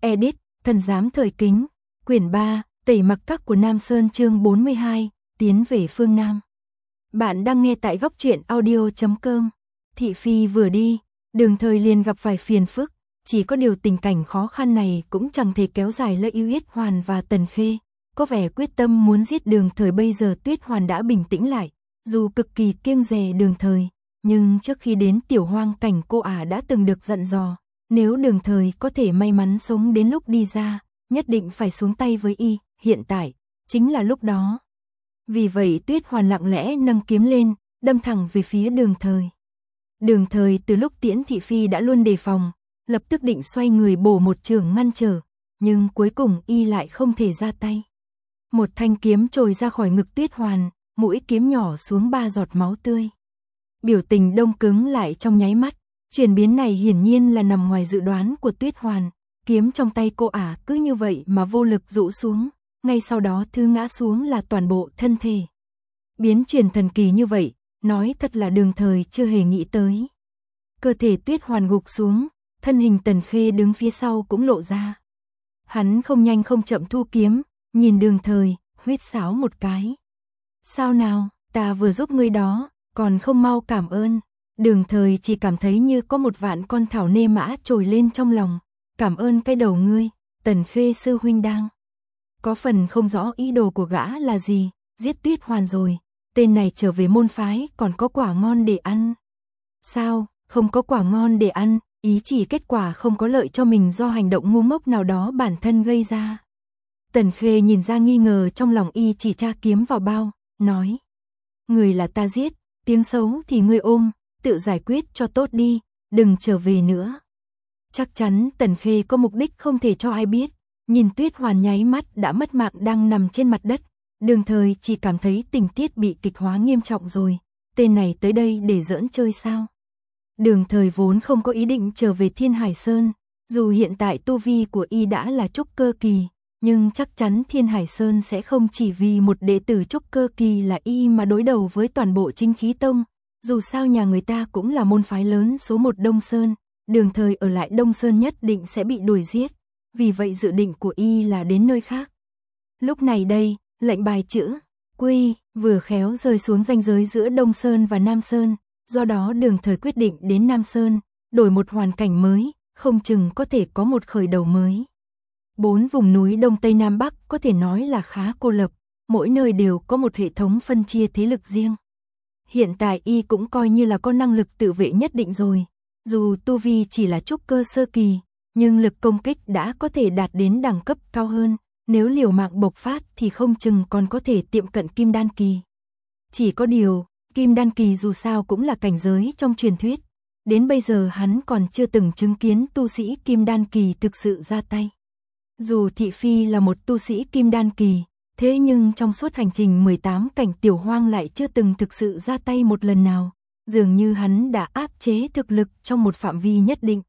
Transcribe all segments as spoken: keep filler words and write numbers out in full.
Edit, Thần giám thời kính, quyển ba, Tẩy mặc các của Nam Sơn chương bốn mươi hai, tiến về phương Nam. Bạn đang nghe tại góc truyện audio chấm com. Thị phi vừa đi, Đường Thời liền gặp vài phiền phức, chỉ có điều tình cảnh khó khăn này cũng chẳng thể kéo dài lợi ưu Yết Hoàn và Tần Khê, có vẻ quyết tâm muốn giết Đường Thời. Bây giờ Tuyết Hoàn đã bình tĩnh lại, dù cực kỳ kiêng dè Đường Thời, nhưng trước khi đến Tiểu Hoang cảnh cô ả đã từng được dặn dò, nếu Đường Thời có thể may mắn sống đến lúc đi ra, nhất định phải xuống tay với y, hiện tại, chính là lúc đó. Vì vậy Tuyết Hoàn lặng lẽ nâng kiếm lên, đâm thẳng về phía Đường Thời. Đường Thời từ lúc tiễn thị phi đã luôn đề phòng, lập tức định xoay người bổ một chưởng ngăn trở, nhưng cuối cùng y lại không thể ra tay. Một thanh kiếm trồi ra khỏi ngực Tuyết Hoàn, mũi kiếm nhỏ xuống ba giọt máu tươi. Biểu tình đông cứng lại trong nháy mắt, chuyển biến này hiển nhiên là nằm ngoài dự đoán của Tuyết Hoàn. Kiếm trong tay cô ả cứ như vậy mà vô lực rũ xuống, ngay sau đó thứ ngã xuống là toàn bộ thân thể. Biến chuyển thần kỳ như vậy, nói thật là Đường Thời chưa hề nghĩ tới. Cơ thể Tuyết Hoàn gục xuống, thân hình Tần Khê đứng phía sau cũng lộ ra. Hắn không nhanh không chậm thu kiếm, nhìn Đường Thời, huýt sáo một cái. Sao nào, ta vừa giúp ngươi đó, còn không mau cảm ơn. Đường Thời chỉ cảm thấy như có một vạn con thảo nê mã trồi lên trong lòng. Cảm ơn cái đầu ngươi, Tần Khê sư huynh đang. Có phần không rõ ý đồ của gã là gì, giết Tuyết Hoàn rồi, tên này trở về môn phái còn có quả ngon để ăn. Sao, không có quả ngon để ăn, ý chỉ kết quả không có lợi cho mình do hành động ngu ngốc nào đó bản thân gây ra. Tần Khê nhìn ra nghi ngờ trong lòng y, chỉ tra kiếm vào bao, nói. Người là ta giết, tiếng xấu thì ngươi ôm, tự giải quyết cho tốt đi, đừng trở về nữa. Chắc chắn Tần Khê có mục đích không thể cho ai biết, nhìn Tuyết Hoàn nháy mắt đã mất mạng đang nằm trên mặt đất, Đường Thời chỉ cảm thấy tình tiết bị kịch hóa nghiêm trọng rồi, tên này tới đây để giỡn chơi sao? Đường Thời vốn không có ý định trở về Thiên Hải Sơn, dù hiện tại tu vi của y đã là trúc cơ kỳ, nhưng chắc chắn Thiên Hải Sơn sẽ không chỉ vì một đệ tử trúc cơ kỳ là y mà đối đầu với toàn bộ Chính Khí Tông, dù sao nhà người ta cũng là môn phái lớn số một Đông Sơn. Đường Thời ở lại Đông Sơn nhất định sẽ bị đuổi giết, vì vậy dự định của y là đến nơi khác. Lúc này đây, lệnh bài chữ Quy vừa khéo rơi xuống ranh giới giữa Đông Sơn và Nam Sơn, do đó Đường Thời quyết định đến Nam Sơn, đổi một hoàn cảnh mới, không chừng có thể có một khởi đầu mới. Bốn vùng núi Đông Tây Nam Bắc có thể nói là khá cô lập, mỗi nơi đều có một hệ thống phân chia thế lực riêng. Hiện tại y cũng coi như là có năng lực tự vệ nhất định rồi. Dù tu vi chỉ là trúc cơ sơ kỳ, nhưng lực công kích đã có thể đạt đến đẳng cấp cao hơn, nếu liều mạng bộc phát thì không chừng còn có thể tiệm cận kim đan kỳ. Chỉ có điều, kim đan kỳ dù sao cũng là cảnh giới trong truyền thuyết, đến bây giờ hắn còn chưa từng chứng kiến tu sĩ kim đan kỳ thực sự ra tay. Dù thị phi là một tu sĩ kim đan kỳ, thế nhưng trong suốt hành trình mười tám cảnh Tiểu Hoang lại chưa từng thực sự ra tay một lần nào. Dường như hắn đã áp chế thực lực trong một phạm vi nhất định.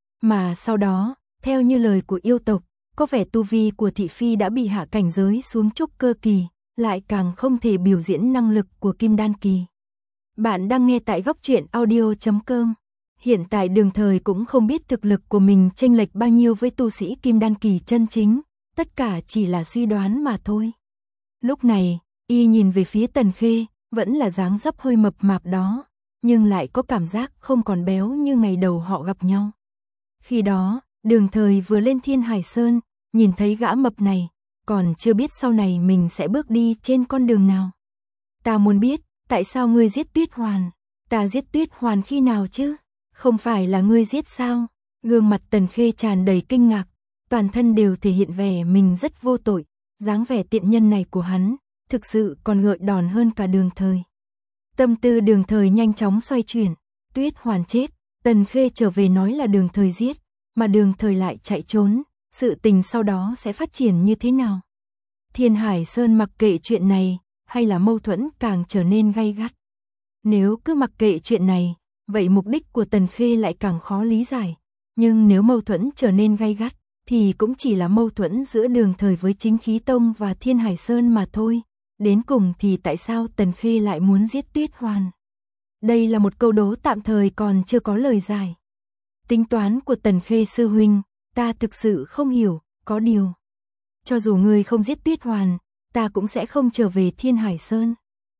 Mà sau đó, theo như lời của yêu tộc, có vẻ tu vi của thị phi đã bị hạ cảnh giới xuống trúc cơ kỳ, lại càng không thể biểu diễn năng lực của kim đan kỳ. Bạn đang nghe tại góc truyện audio chấm com. Hiện tại Đường Thời cũng không biết thực lực của mình chênh lệch bao nhiêu với tu sĩ kim đan kỳ chân chính, tất cả chỉ là suy đoán mà thôi. Lúc này, y nhìn về phía Tần Khê, vẫn là dáng dấp hơi mập mạp đó, nhưng lại có cảm giác không còn béo như ngày đầu họ gặp nhau. Khi đó, Đường Thời vừa lên Thiên Hải Sơn, nhìn thấy gã mập này, còn chưa biết sau này mình sẽ bước đi trên con đường nào. Ta muốn biết, tại sao ngươi giết Tuyết Hoàn? Ta giết Tuyết Hoàn khi nào chứ? Không phải là ngươi giết sao? Gương mặt Tần Khê tràn đầy kinh ngạc, toàn thân đều thể hiện vẻ mình rất vô tội, dáng vẻ tiện nhân này của hắn, thực sự còn gợi đòn hơn cả Đường Thời. Tâm tư Đường Thời nhanh chóng xoay chuyển, Tuyết Hoàn chết, Tần Khê trở về nói là Đường Thời giết, mà Đường Thời lại chạy trốn, sự tình sau đó sẽ phát triển như thế nào? Thiên Hải Sơn mặc kệ chuyện này, hay là mâu thuẫn càng trở nên gay gắt? Nếu cứ mặc kệ chuyện này, vậy mục đích của Tần Khê lại càng khó lý giải, nhưng nếu mâu thuẫn trở nên gay gắt, thì cũng chỉ là mâu thuẫn giữa Đường Thời với Chính Khí Tông và Thiên Hải Sơn mà thôi. Đến cùng thì tại sao Tần Khê lại muốn giết Tuyết Hoàn? Đây là một câu đố tạm thời còn chưa có lời giải. Tính toán của Tần Khê sư huynh, ta thực sự không hiểu, có điều. Cho dù ngươi không giết Tuyết Hoàn, ta cũng sẽ không trở về Thiên Hải Sơn.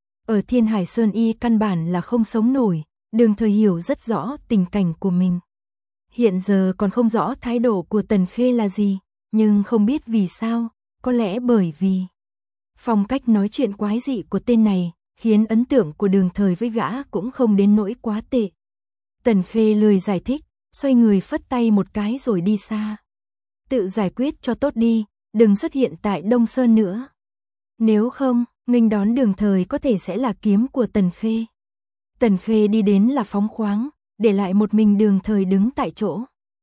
Ở Thiên Hải Sơn y căn bản là không sống nổi, Đường Thời hiểu rất rõ tình cảnh của mình. Hiện giờ còn không rõ thái độ của Tần Khê là gì, nhưng không biết vì sao, có lẽ bởi vì phong cách nói chuyện quái dị của tên này, khiến ấn tượng của Đường Thời với gã cũng không đến nỗi quá tệ. Tần Khê lười giải thích, xoay người phất tay một cái rồi đi xa. Tự giải quyết cho tốt đi, đừng xuất hiện tại Đông Sơn nữa. Nếu không, nghênh đón Đường Thời có thể sẽ là kiếm của Tần Khê. Tần Khê đi đến là phóng khoáng, để lại một mình Đường Thời đứng tại chỗ.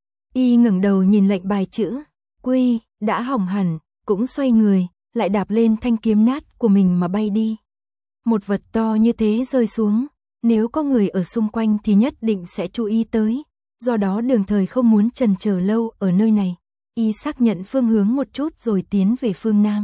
Y ngẩng đầu nhìn lệnh bài chữ Quy đã hỏng hẳn, cũng xoay người, lại đạp lên thanh kiếm nát của mình mà bay đi. Một vật to như thế rơi xuống, nếu có người ở xung quanh thì nhất định sẽ chú ý tới, do đó Đường Thời không muốn chần chờ lâu ở nơi này. Y xác nhận phương hướng một chút rồi tiến về phương Nam.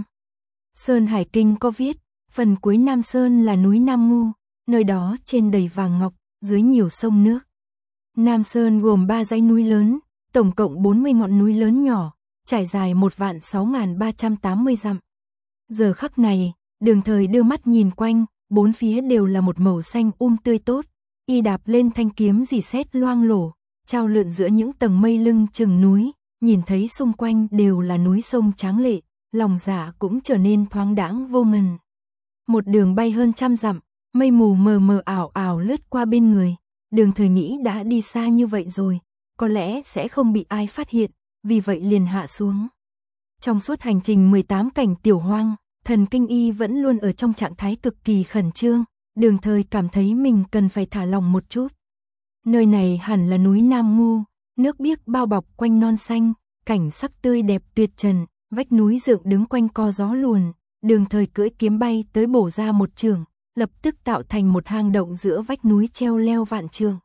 Sơn Hải Kinh có viết, phần cuối Nam Sơn là núi Nam Ngu, nơi đó trên đầy vàng ngọc, dưới nhiều sông nước. Nam Sơn gồm ba dãy núi lớn, tổng cộng bốn mươi ngọn núi lớn nhỏ, trải dài một vạn sáu nghìn ba trăm tám mươi dặm. Giờ khắc này, Đường Thời đưa mắt nhìn quanh, bốn phía đều là một màu xanh um tươi tốt. Y đạp lên thanh kiếm rỉ sét loang lổ, trao lượn giữa những tầng mây lưng chừng núi, nhìn thấy xung quanh đều là núi sông tráng lệ, lòng dạ cũng trở nên thoáng đãng vô ngần. Một đường bay hơn trăm dặm, mây mù mờ mờ ảo ảo lướt qua bên người. Đường Thời nghĩ đã đi xa như vậy rồi, có lẽ sẽ không bị ai phát hiện, vì vậy liền hạ xuống. Trong suốt hành trình mười tám cảnh tiểu hoang, thần kinh y vẫn luôn ở trong trạng thái cực kỳ khẩn trương, Đường Thời cảm thấy mình cần phải thả lòng một chút. Nơi này hẳn là núi Nam Ngu, nước biếc bao bọc quanh non xanh, cảnh sắc tươi đẹp tuyệt trần, vách núi dựng đứng quanh co gió luồn, Đường Thời cưỡi kiếm bay tới bổ ra một trường, lập tức tạo thành một hang động giữa vách núi treo leo vạn trượng.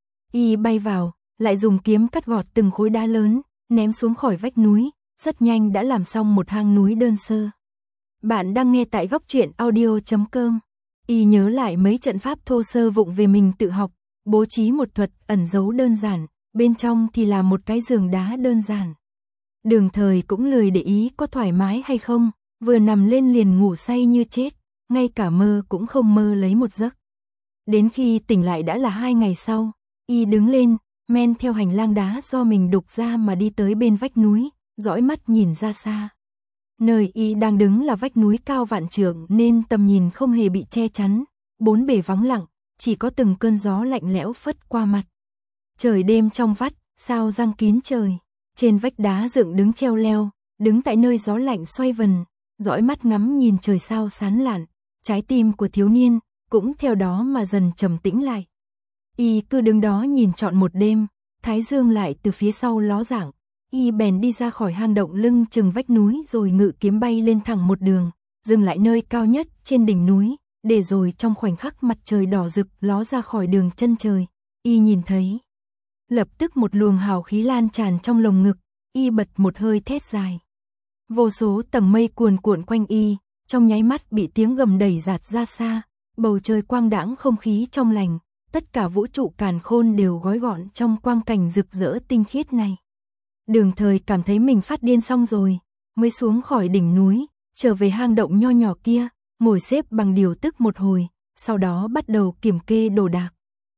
Y bay vào, lại dùng kiếm cắt gọt từng khối đá lớn, ném xuống khỏi vách núi, rất nhanh đã làm xong một hang núi đơn sơ. Bạn đang nghe tại góc truyện audio chấm com. Y nhớ lại mấy trận pháp thô sơ vụng về mình tự học, bố trí một thuật ẩn giấu đơn giản, bên trong thì là một cái giường đá đơn giản. Đường Thời cũng lười để ý có thoải mái hay không, vừa nằm lên liền ngủ say như chết, ngay cả mơ cũng không mơ lấy một giấc. Đến khi tỉnh lại đã là hai ngày sau, Y đứng lên, men theo hành lang đá do mình đục ra mà đi tới bên vách núi, dõi mắt nhìn ra xa. Nơi Y đang đứng là vách núi cao vạn trượng nên tầm nhìn không hề bị che chắn, bốn bề vắng lặng, chỉ có từng cơn gió lạnh lẽo phất qua mặt. Trời đêm trong vắt, sao răng kín trời, trên vách đá dựng đứng treo leo, đứng tại nơi gió lạnh xoay vần, dõi mắt ngắm nhìn trời sao sáng lạn, trái tim của thiếu niên cũng theo đó mà dần trầm tĩnh lại. Y cứ đứng đó nhìn trọn một đêm, thái dương lại từ phía sau ló dạng, Y bèn đi ra khỏi hang động lưng chừng vách núi rồi ngự kiếm bay lên thẳng một đường, dừng lại nơi cao nhất trên đỉnh núi, để rồi trong khoảnh khắc mặt trời đỏ rực ló ra khỏi đường chân trời, Y nhìn thấy. Lập tức một luồng hào khí lan tràn trong lồng ngực, Y bật một hơi thét dài. Vô số tầng mây cuồn cuộn quanh Y, trong nháy mắt bị tiếng gầm đẩy dạt ra xa, bầu trời quang đãng không khí trong lành, tất cả vũ trụ càn khôn đều gói gọn trong quang cảnh rực rỡ tinh khiết này. Đường Thời cảm thấy mình phát điên xong rồi, mới xuống khỏi đỉnh núi, trở về hang động nho nhỏ kia, ngồi xếp bằng điều tức một hồi, sau đó bắt đầu kiểm kê đồ đạc.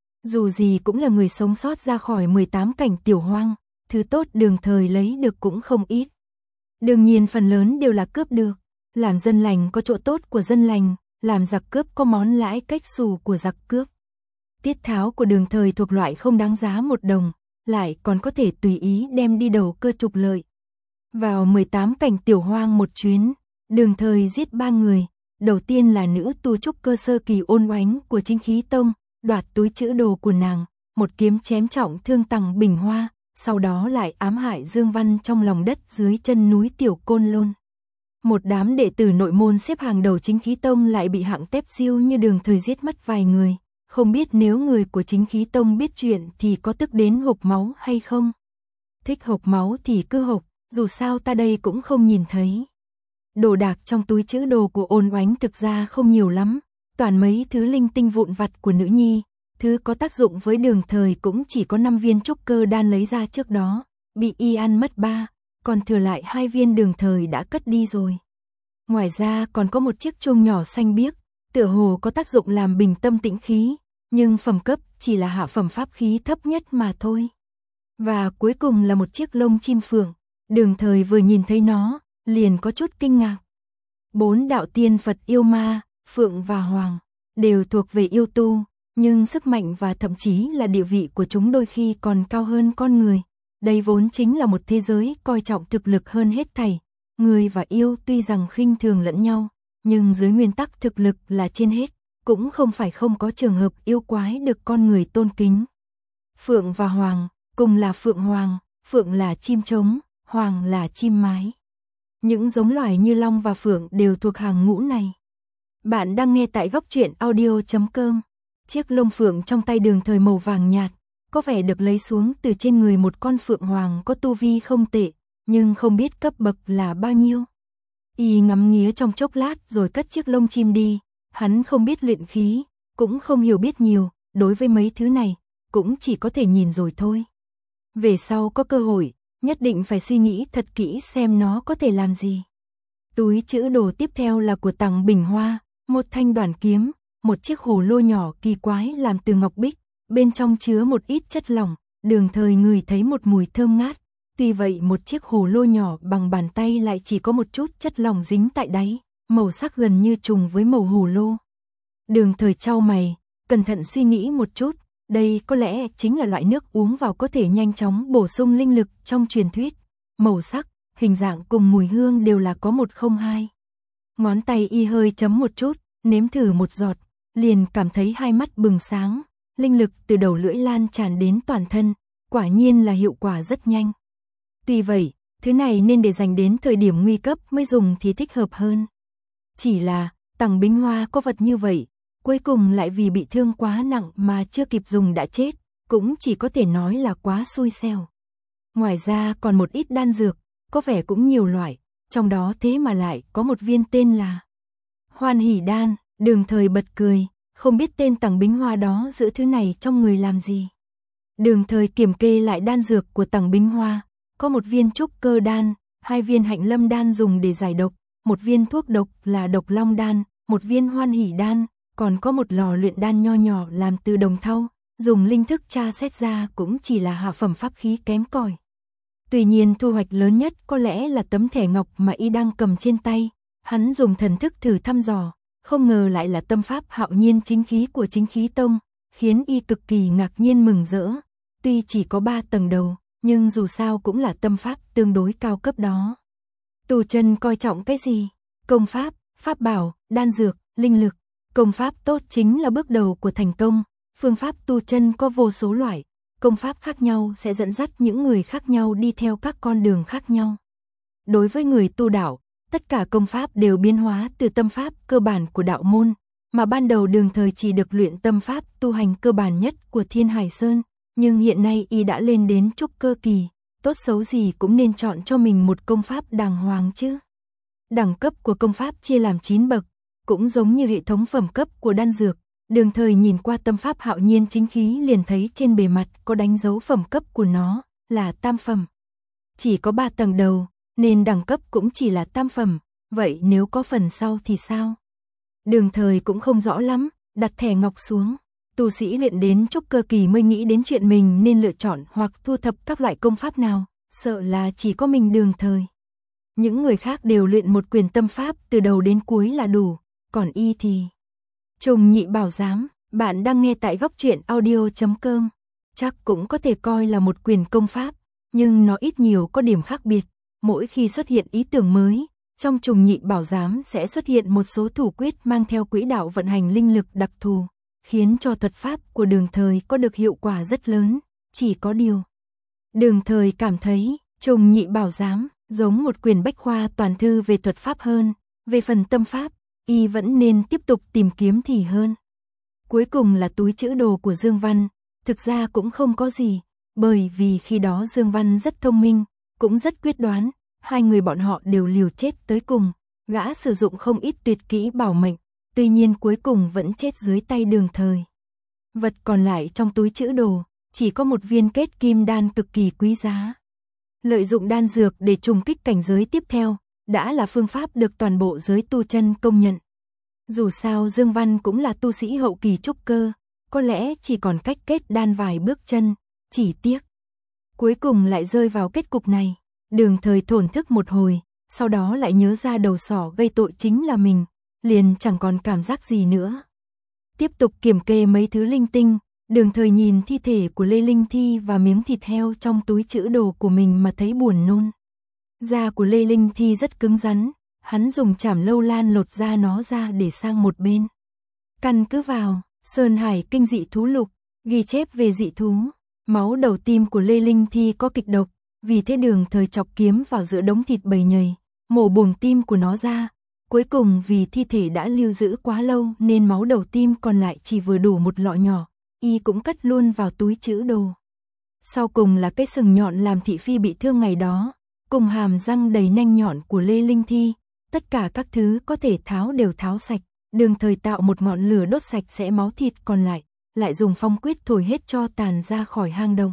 Dù gì cũng là người sống sót ra khỏi mười tám cảnh tiểu hoang, thứ tốt Đường Thời lấy được cũng không ít. Đương nhiên phần lớn đều là cướp được, làm dân lành có chỗ tốt của dân lành, làm giặc cướp có món lãi cách xù của giặc cướp. Tiết tháo của Đường Thời thuộc loại không đáng giá một đồng, lại còn có thể tùy ý đem đi đầu cơ trục lợi. Vào mười tám cảnh tiểu hoang một chuyến, Đường Thời giết ba người, đầu tiên là nữ tu trúc cơ sơ kỳ Ôn Oánh của Chính Khí Tông, đoạt túi trữ đồ của nàng, một kiếm chém trọng thương Tằng Bình Hoa, sau đó lại ám hại Dương Văn trong lòng đất dưới chân núi Tiểu Côn Lôn. Một đám đệ tử nội môn xếp hàng đầu Chính Khí Tông lại bị hạng tép diêu như Đường Thời giết mất vài người, không biết nếu người của Chính Khí Tông biết chuyện thì có tức đến hộc máu hay không. Thích hộc máu thì cứ hộc, dù sao ta đây cũng không nhìn thấy. Đồ đạc trong túi trữ đồ của Ôn Oánh thực ra không nhiều lắm, toàn mấy thứ linh tinh vụn vặt của nữ nhi, thứ có tác dụng với Đường Thời cũng chỉ có năm viên trúc cơ đan lấy ra trước đó, bị y ăn mất ba, còn thừa lại hai viên Đường Thời đã cất đi rồi. Ngoài ra còn có một chiếc chuông nhỏ xanh biếc, tựa hồ có tác dụng làm bình tâm tĩnh khí, nhưng phẩm cấp chỉ là hạ phẩm pháp khí thấp nhất mà thôi. Và cuối cùng là một chiếc lông chim phượng, Đường Thời vừa nhìn thấy nó, liền có chút kinh ngạc. Bốn đạo tiên Phật yêu ma, Phượng và Hoàng, đều thuộc về yêu tu, nhưng sức mạnh và thậm chí là địa vị của chúng đôi khi còn cao hơn con người. Đây vốn chính là một thế giới coi trọng thực lực hơn hết thảy. Người và yêu tuy rằng khinh thường lẫn nhau, nhưng dưới nguyên tắc thực lực là trên hết, cũng không phải không có trường hợp yêu quái được con người tôn kính. Phượng và Hoàng, cùng là Phượng Hoàng, Phượng là chim trống, Hoàng là chim mái. Những giống loài như long và phượng đều thuộc hàng ngũ này. Bạn đang nghe tại góc truyện audio chấm com. Chiếc lông phượng trong tay Đường Thời màu vàng nhạt, có vẻ được lấy xuống từ trên người một con phượng hoàng có tu vi không tệ, nhưng không biết cấp bậc là bao nhiêu. Y ngắm nghía trong chốc lát rồi cất chiếc lông chim đi, hắn không biết luyện khí, cũng không hiểu biết nhiều, đối với mấy thứ này, cũng chỉ có thể nhìn rồi thôi. Về sau có cơ hội, nhất định phải suy nghĩ thật kỹ xem nó có thể làm gì. Túi trữ đồ tiếp theo là của Tằng Bình Hoa, một thanh đoản kiếm, một chiếc hồ lô nhỏ kỳ quái làm từ ngọc bích, bên trong chứa một ít chất lỏng, Đường Thời ngửi thấy một mùi thơm ngát. Tuy vậy một chiếc hồ lô nhỏ bằng bàn tay lại chỉ có một chút chất lỏng dính tại đáy, màu sắc gần như trùng với màu hồ lô. Đường Thời chau mày, cẩn thận suy nghĩ một chút, đây có lẽ chính là loại nước uống vào có thể nhanh chóng bổ sung linh lực trong truyền thuyết. Màu sắc, hình dạng cùng mùi hương đều là có một không hai. Ngón tay y hơi chấm một chút, nếm thử một giọt, liền cảm thấy hai mắt bừng sáng, linh lực từ đầu lưỡi lan tràn đến toàn thân, quả nhiên là hiệu quả rất nhanh. Tuy vậy, thứ này nên để dành đến thời điểm nguy cấp mới dùng thì thích hợp hơn. Chỉ là, Tằng Bính Hoa có vật như vậy, cuối cùng lại vì bị thương quá nặng mà chưa kịp dùng đã chết, cũng chỉ có thể nói là quá xui xẻo. Ngoài ra còn một ít đan dược, có vẻ cũng nhiều loại, trong đó thế mà lại có một viên tên là Hoan Hỷ Đan. Đường Thời bật cười, không biết tên Tằng Bính Hoa đó giữ thứ này trong người làm gì. Đường Thời kiểm kê lại đan dược của Tằng Bính Hoa, có một viên trúc cơ đan, hai viên hạnh lâm đan dùng để giải độc, một viên thuốc độc là độc long đan, một viên hoan hỷ đan, còn có một lò luyện đan nho nhỏ làm từ đồng thau, dùng linh thức tra xét ra cũng chỉ là hạ phẩm pháp khí kém cỏi. Tuy nhiên thu hoạch lớn nhất có lẽ là tấm thẻ ngọc mà y đang cầm trên tay, hắn dùng thần thức thử thăm dò, không ngờ lại là tâm pháp Hạo Nhiên chính khí của Chính Khí Tông, khiến y cực kỳ ngạc nhiên mừng rỡ. Tuy chỉ có ba tầng đầu, nhưng dù sao cũng là tâm pháp tương đối cao cấp đó. Tu chân coi trọng cái gì? Công pháp, pháp bảo, đan dược, linh lực. Công pháp tốt chính là bước đầu của thành công, phương pháp tu chân có vô số loại, công pháp khác nhau sẽ dẫn dắt những người khác nhau đi theo các con đường khác nhau. Đối với người tu đạo, tất cả công pháp đều biến hóa từ tâm pháp cơ bản của đạo môn, mà ban đầu Đường Thời chỉ được luyện tâm pháp tu hành cơ bản nhất của Thiên Hải Sơn, nhưng hiện nay y đã lên đến trúc cơ kỳ, tốt xấu gì cũng nên chọn cho mình một công pháp đàng hoàng chứ. Đẳng cấp của công pháp chia làm chín bậc, cũng giống như hệ thống phẩm cấp của đan dược. Đường Thời nhìn qua tâm pháp Hạo Nhiên chính khí liền thấy trên bề mặt có đánh dấu phẩm cấp của nó là tam phẩm. Chỉ có ba tầng đầu, nên đẳng cấp cũng chỉ là tam phẩm, vậy nếu có phần sau thì sao? Đường Thời cũng không rõ lắm, đặt thẻ ngọc xuống. Tu sĩ luyện đến trúc cơ kỳ mới nghĩ đến chuyện mình nên lựa chọn hoặc thu thập các loại công pháp nào, sợ là chỉ có mình Đường Thời. Những người khác đều luyện một quyền tâm pháp từ đầu đến cuối là đủ, còn y thì... Trùng Nhị Bảo Giám, bạn đang nghe tại góc truyện audio chấm com. Chắc cũng có thể coi là một quyền công pháp, nhưng nó ít nhiều có điểm khác biệt. Mỗi khi xuất hiện ý tưởng mới, trong Trùng Nhị Bảo Giám sẽ xuất hiện một số thủ quyết mang theo quỹ đạo vận hành linh lực đặc thù, khiến cho thuật pháp của Đường Thời có được hiệu quả rất lớn. Chỉ có điều, Đường Thời cảm thấy Trùng Nhị Bảo Giám giống một quyền bách khoa toàn thư về thuật pháp hơn, về phần tâm pháp, y vẫn nên tiếp tục tìm kiếm thì hơn. Cuối cùng là túi trữ đồ của Dương Văn, thực ra cũng không có gì, bởi vì khi đó Dương Văn rất thông minh, cũng rất quyết đoán, hai người bọn họ đều liều chết tới cùng, gã sử dụng không ít tuyệt kỹ bảo mệnh, tuy nhiên cuối cùng vẫn chết dưới tay Đường Thời. Vật còn lại trong túi trữ đồ, chỉ có một viên kết kim đan cực kỳ quý giá. Lợi dụng đan dược để trùng kích cảnh giới tiếp theo, đã là phương pháp được toàn bộ giới tu chân công nhận. Dù sao Dương Văn cũng là tu sĩ hậu kỳ trúc cơ, có lẽ chỉ còn cách kết đan vài bước chân, chỉ tiếc. Cuối cùng lại rơi vào kết cục này, Đường Thời thổn thức một hồi, sau đó lại nhớ ra đầu sỏ gây tội chính là mình, liền chẳng còn cảm giác gì nữa. Tiếp tục kiểm kê mấy thứ linh tinh, Đường Thời nhìn thi thể của Lê Linh Thi và miếng thịt heo trong túi trữ đồ của mình mà thấy buồn nôn. Da của Lê Linh Thi rất cứng rắn, hắn dùng chảm lâu lan lột da nó ra để sang một bên. Căn cứ vào Sơn Hải Kinh dị thú lục, ghi chép về dị thú, máu đầu tim của Lê Linh Thi có kịch độc, vì thế Đường Thời chọc kiếm vào giữa đống thịt bầy nhầy, mổ buồng tim của nó ra. Cuối cùng vì thi thể đã lưu giữ quá lâu nên máu đầu tim còn lại chỉ vừa đủ một lọ nhỏ, y cũng cất luôn vào túi trữ đồ. Sau cùng là cái sừng nhọn làm thị phi bị thương ngày đó, cùng hàm răng đầy nanh nhọn của Lê Linh Thi, tất cả các thứ có thể tháo đều tháo sạch, Đường Thời tạo một ngọn lửa đốt sạch sẽ máu thịt còn lại, lại dùng phong quyết thổi hết cho tàn ra khỏi hang động.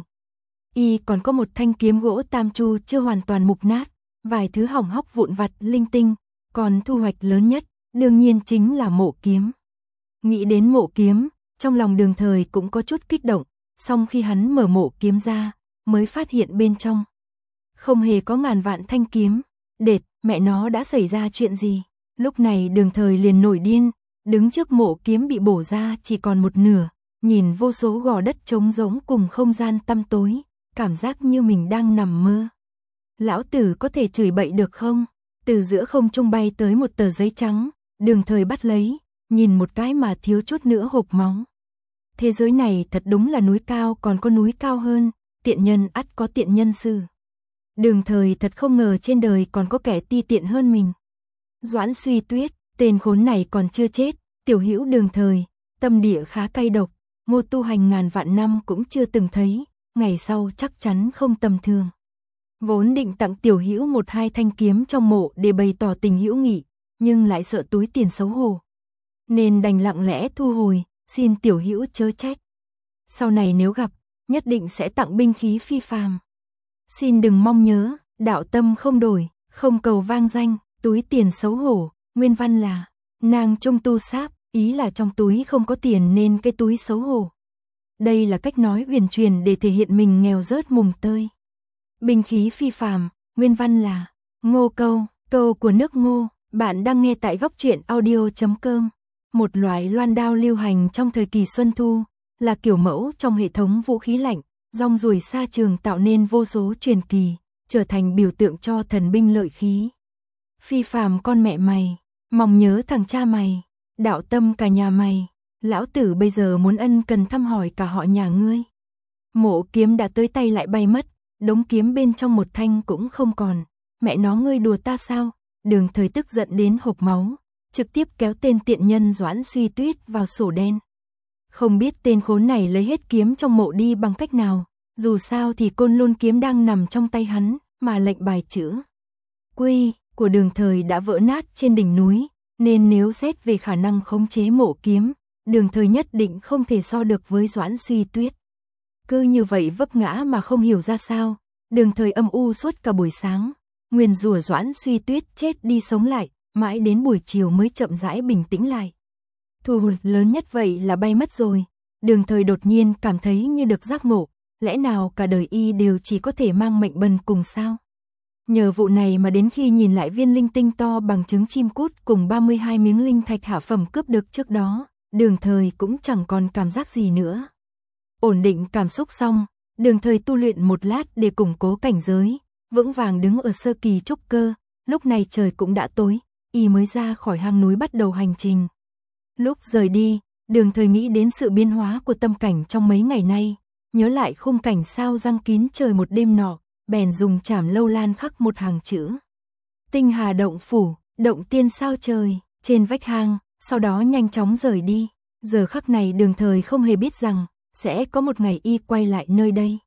Y còn có một thanh kiếm gỗ tam chu chưa hoàn toàn mục nát, vài thứ hỏng hóc vụn vặt linh tinh, còn thu hoạch lớn nhất, đương nhiên chính là mộ kiếm. Nghĩ đến mộ kiếm, trong lòng Đường Thời cũng có chút kích động, song khi hắn mở mộ kiếm ra, mới phát hiện bên trong không hề có ngàn vạn thanh kiếm. Đệt, mẹ nó đã xảy ra chuyện gì? Lúc này Đường Thời liền nổi điên, đứng trước mộ kiếm bị bổ ra chỉ còn một nửa, nhìn vô số gò đất trống rỗng cùng không gian tăm tối, cảm giác như mình đang nằm mơ. Lão tử có thể chửi bậy được không? Từ giữa không trung bay tới một tờ giấy trắng, Đường Thời bắt lấy, nhìn một cái mà thiếu chút nữa hộc máu. Thế giới này thật đúng là núi cao còn có núi cao hơn, tiện nhân ắt có tiện nhân sư. Đường Thời thật không ngờ trên đời còn có kẻ ti tiện hơn mình. Doãn Suy Tuyết, tên khốn này còn chưa chết, tiểu hữu Đường Thời, tâm địa khá cay độc, ngô tu hành ngàn vạn năm cũng chưa từng thấy, ngày sau chắc chắn không tầm thường. Vốn định tặng tiểu hữu một hai thanh kiếm trong mộ để bày tỏ tình hữu nghị, nhưng lại sợ túi tiền xấu hổ, nên đành lặng lẽ thu hồi, xin tiểu hữu chớ trách. Sau này nếu gặp, nhất định sẽ tặng binh khí phi phàm. Xin đừng mong nhớ, đạo tâm không đổi, không cầu vang danh, túi tiền xấu hổ, nguyên văn là nàng trung tu sáp, ý là trong túi không có tiền nên cái túi xấu hổ. Đây là cách nói huyền truyền để thể hiện mình nghèo rớt mùng tơi. Binh khí phi phàm, nguyên văn là Ngô Câu, câu của nước Ngô. Bạn đang nghe tại góc truyện audio chấm com. Một loại loan đao lưu hành trong thời kỳ Xuân Thu, là kiểu mẫu trong hệ thống vũ khí lạnh, rong ruổi xa trường tạo nên vô số truyền kỳ, trở thành biểu tượng cho thần binh lợi khí. Phi phàm con mẹ mày, mong nhớ thằng cha mày, đạo tâm cả nhà mày, lão tử bây giờ muốn ân cần thăm hỏi cả họ nhà ngươi. Mộ kiếm đã tới tay lại bay mất, đống kiếm bên trong một thanh cũng không còn, mẹ nó ngươi đùa ta sao? Đường Thời tức giận đến hộc máu, trực tiếp kéo tên tiện nhân Doãn Suy Tuyết vào sổ đen. Không biết tên khốn này lấy hết kiếm trong mộ đi bằng cách nào, dù sao thì côn lôn kiếm đang nằm trong tay hắn, mà lệnh bài chữ Quy của Đường Thời đã vỡ nát trên đỉnh núi, nên nếu xét về khả năng khống chế mộ kiếm, Đường Thời nhất định không thể so được với Doãn Suy Tuyết. Cứ như vậy vấp ngã mà không hiểu ra sao, Đường Thời âm u suốt cả buổi sáng, nguyền rủa Doãn Suy Tuyết chết đi sống lại, mãi đến buổi chiều mới chậm rãi bình tĩnh lại. Thu hụt lớn nhất vậy là bay mất rồi. Đường Thời đột nhiên cảm thấy như được giác ngộ, lẽ nào cả đời y đều chỉ có thể mang mệnh bần cùng sao? Nhờ vụ này mà đến khi nhìn lại viên linh tinh to bằng trứng chim cút cùng ba mươi hai miếng linh thạch hạ phẩm cướp được trước đó, Đường Thời cũng chẳng còn cảm giác gì nữa. Ổn định cảm xúc xong, Đường Thời tu luyện một lát để củng cố cảnh giới, vững vàng đứng ở sơ kỳ trúc cơ, lúc này trời cũng đã tối, y mới ra khỏi hang núi bắt đầu hành trình. Lúc rời đi, Đường Thời nghĩ đến sự biến hóa của tâm cảnh trong mấy ngày nay, nhớ lại khung cảnh sao răng kín trời một đêm nọ, bèn dùng chảm lâu lan khắc một hàng chữ Tinh Hà động phủ, động tiên sao trời, trên vách hang, sau đó nhanh chóng rời đi. Giờ khắc này Đường Thời không hề biết rằng, sẽ có một ngày y quay lại nơi đây.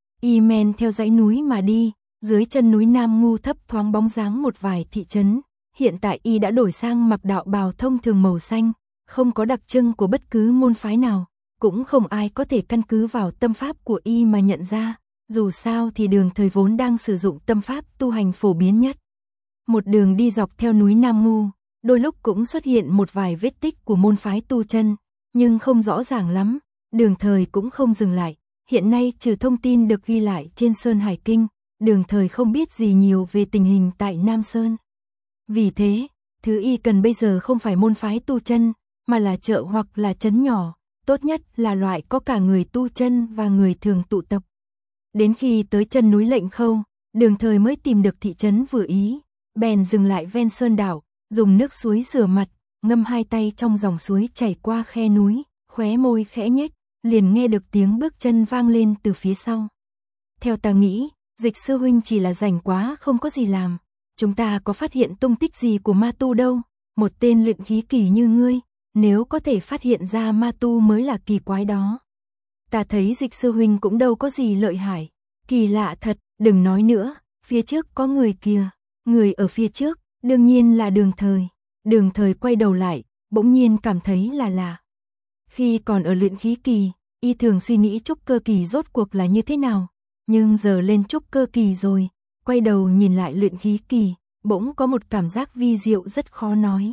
Y men theo dãy núi mà đi, dưới chân núi Nam Ngu thấp thoáng bóng dáng một vài thị trấn. Hiện tại y đã đổi sang mặc đạo bào thông thường màu xanh, không có đặc trưng của bất cứ môn phái nào, cũng không ai có thể căn cứ vào tâm pháp của y mà nhận ra. dù sao thì Đường Thời vốn đang sử dụng tâm pháp tu hành phổ biến nhất. Một đường đi dọc theo núi Nam Ngu, đôi lúc cũng xuất hiện một vài vết tích của môn phái tu chân, nhưng không rõ ràng lắm, Đường Thời cũng không dừng lại. Hiện nay trừ thông tin được ghi lại trên Sơn Hải Kinh, Đường Thời không biết gì nhiều về tình hình tại Nam Sơn. Vì thế, thứ y cần bây giờ không phải môn phái tu chân, mà là chợ hoặc là trấn nhỏ, tốt nhất là loại có cả người tu chân và người thường tụ tập. Đến khi tới chân núi Lệnh Khâu, Đường Thời mới tìm được thị trấn vừa ý, bèn dừng lại ven sơn đảo, dùng nước suối rửa mặt, ngâm hai tay trong dòng suối chảy qua khe núi, khóe môi khẽ nhếch, liền nghe được tiếng bước chân vang lên từ phía sau. Theo ta nghĩ, Dịch sư huynh chỉ là rảnh quá không có gì làm, chúng ta có phát hiện tung tích gì của ma tu đâu, một tên luyện khí kỳ như ngươi, nếu có thể phát hiện ra ma tu mới là kỳ quái đó. Ta thấy Dịch sư huynh cũng đâu có gì lợi hại, kỳ lạ thật, đừng nói nữa, phía trước có người kìa, người ở phía trước, đương nhiên là Đường Thời. Đường Thời quay đầu lại, bỗng nhiên cảm thấy là lạ. Khi còn ở luyện khí kỳ, y thường suy nghĩ trúc cơ kỳ rốt cuộc là như thế nào, nhưng giờ lên trúc cơ kỳ rồi, quay đầu nhìn lại luyện khí kỳ, bỗng có một cảm giác vi diệu rất khó nói.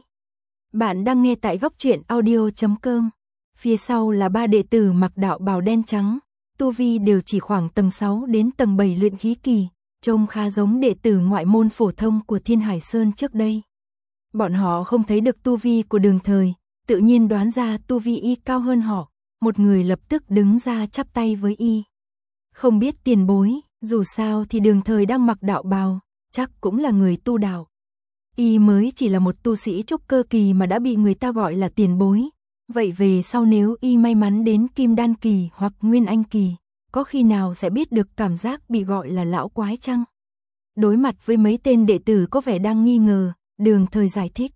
Bạn đang nghe tại góc truyện audio chấm com. Phía sau là ba đệ tử mặc đạo bào đen trắng, tu vi đều chỉ khoảng tầng sáu đến tầng bảy luyện khí kỳ, trông khá giống đệ tử ngoại môn phổ thông của Thiên Hải Sơn trước đây. Bọn họ không thấy được tu vi của Đường Thời, tự nhiên đoán ra tu vi y cao hơn họ, một người lập tức đứng ra chắp tay với y. Không biết tiền bối, dù sao thì Đường Thời đang mặc đạo bào, chắc cũng là người tu đạo. Y mới chỉ là một tu sĩ trúc cơ kỳ mà đã bị người ta gọi là tiền bối. Vậy về sau nếu y may mắn đến Kim Đan kỳ hoặc Nguyên Anh kỳ, có khi nào sẽ biết được cảm giác bị gọi là lão quái chăng? Đối mặt với mấy tên đệ tử có vẻ đang nghi ngờ, Đường Thời giải thích.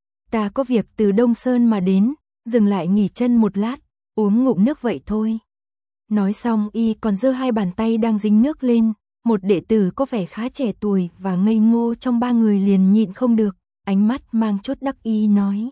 Ta có việc từ Đông Sơn mà đến, dừng lại nghỉ chân một lát, uống ngụm nước vậy thôi. Nói xong y còn giơ hai bàn tay đang dính nước lên, một đệ tử có vẻ khá trẻ tuổi và ngây ngô trong ba người liền nhịn không được, ánh mắt mang chút đắc ý nói.